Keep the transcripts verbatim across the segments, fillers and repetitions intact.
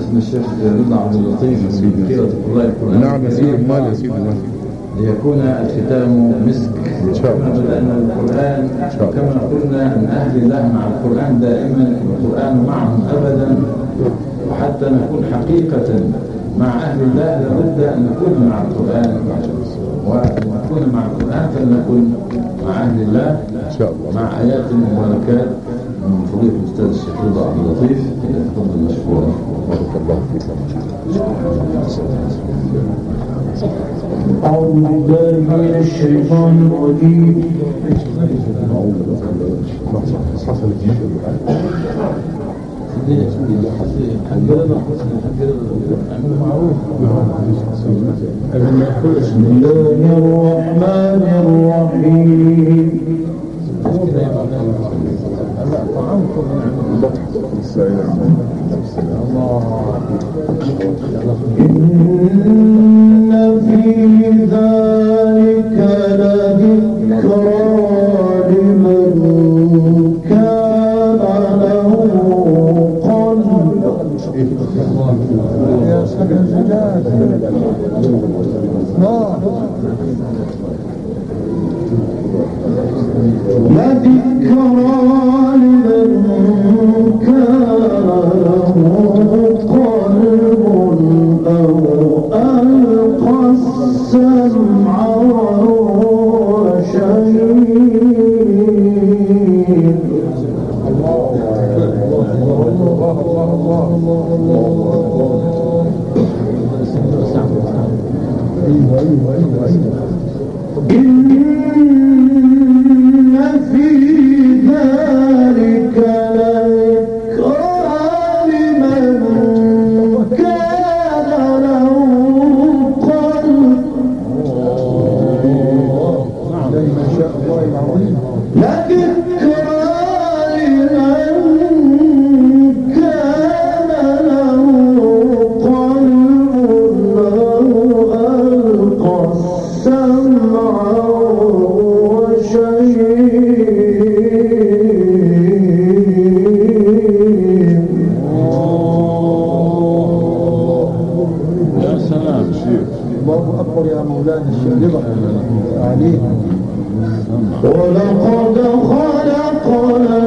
اسم الشيخ رضا عبد اللطيف في قراءة القرآن. نعم يا سيدي، مال يا سيدي، ليكون الختام مسك. إن شاء الله. كما بدأنا القرآن كما قلنا أن أهل الله مع القرآن دائما، القرآن معهم أبدا، وحتى نكون حقيقة مع أهل الله لابد أن نكون مع القرآن، ونكون مع القرآن فلنكن مع أهل الله إن شاء الله، مع آيات وبركات من فضيلة الأستاذ الشيخ رضا عبد اللطيف. تفضل مشكورا. بارك الله فيك. أعوذ بالله من الشيطان الرجيم. بسم الله الرحمن الرحيم. إن في ذلك لذكرى لمن كان له قلب. لذكرى لمن كان له قلب أو ألقى السمع وهو شهيد. إن في ذلك لذكرى لمن كان له قلب. لذكرى لمن كان له قلب أو ألقى السمع وهو شهيد. يا سلام شيخ، الله أكبر يا مولانا الشيخ رضا عليه. ولقد خلقنا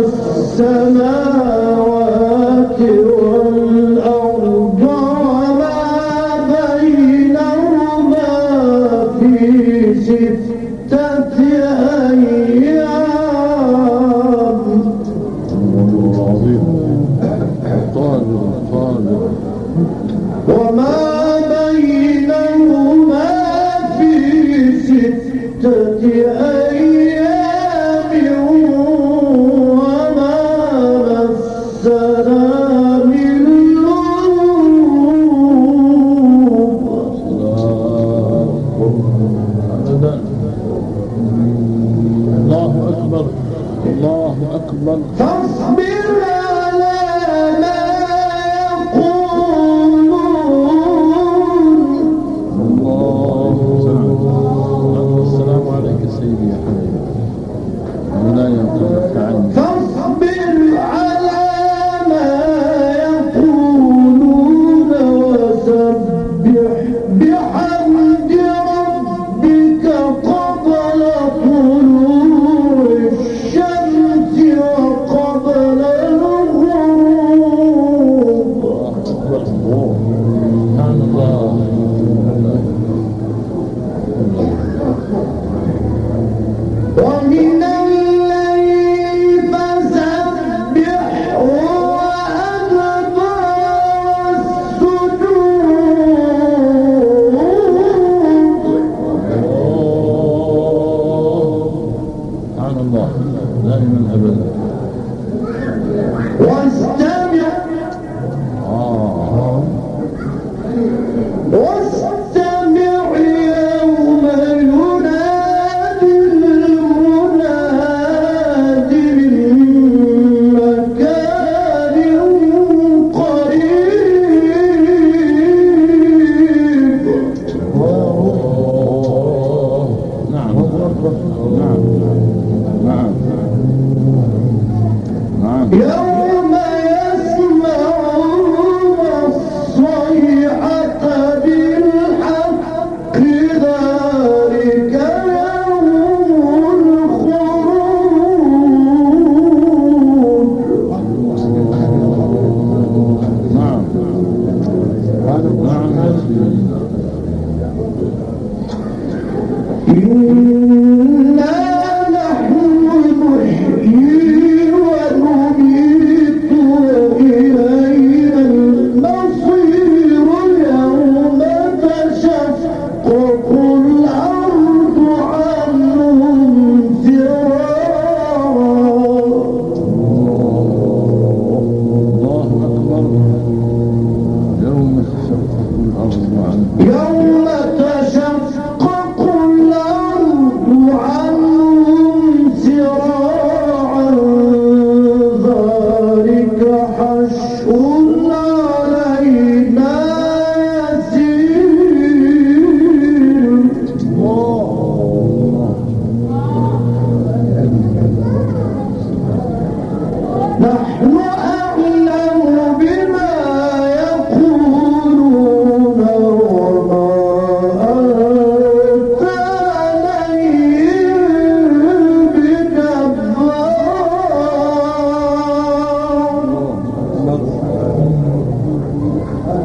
السماوات والأرض وما بينهما في ستة أيام. طالب طالب وما بينهما في ستة أيام وما مسنا من لغوب. الله أكبر الله أكبر. فاصبر على ما يقولون. الله السلام عليك سيدي يا حبيبي، ولا ينقلك عني. فاصبر على ما يقولون وسبح بحمد ربك قبل طلوع الشمس وقبل الغروب. سبحان الله. ومن الليل فسبح وأدبر السجود. سبحان الله دائما أبدا. واستمع آه واستمع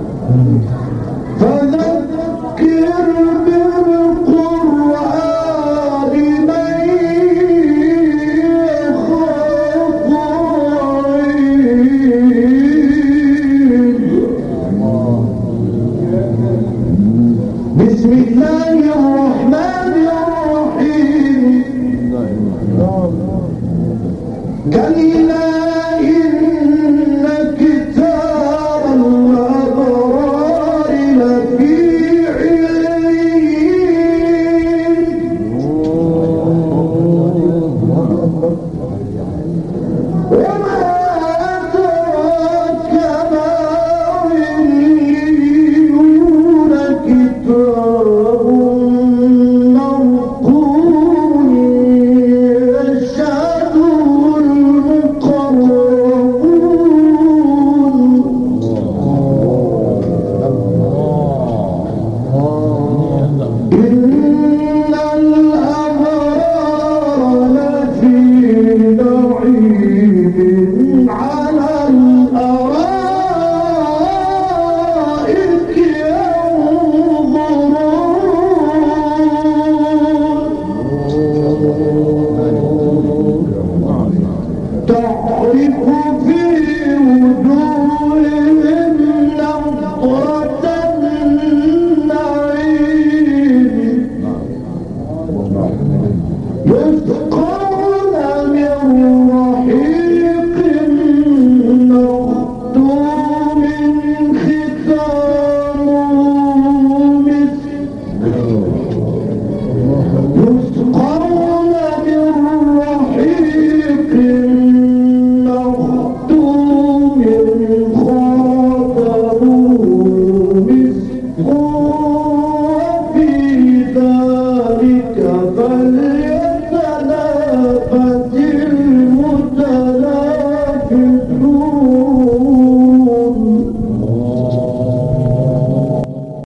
الله.